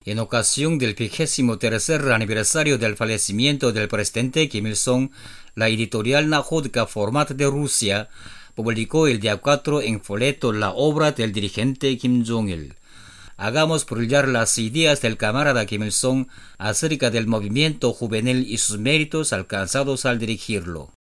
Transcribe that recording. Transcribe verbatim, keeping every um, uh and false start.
En ocasión del vigésimo tercer aniversario del fallecimiento del presidente Kim Il-sung, la editorial Nahodka Format de Rusia publicó el día cuatro en folleto la obra del dirigente Kim Jong-il. Hagamos brillar las ideas del camarada Kim Il-sung acerca del movimiento juvenil y sus méritos alcanzados al dirigirlo.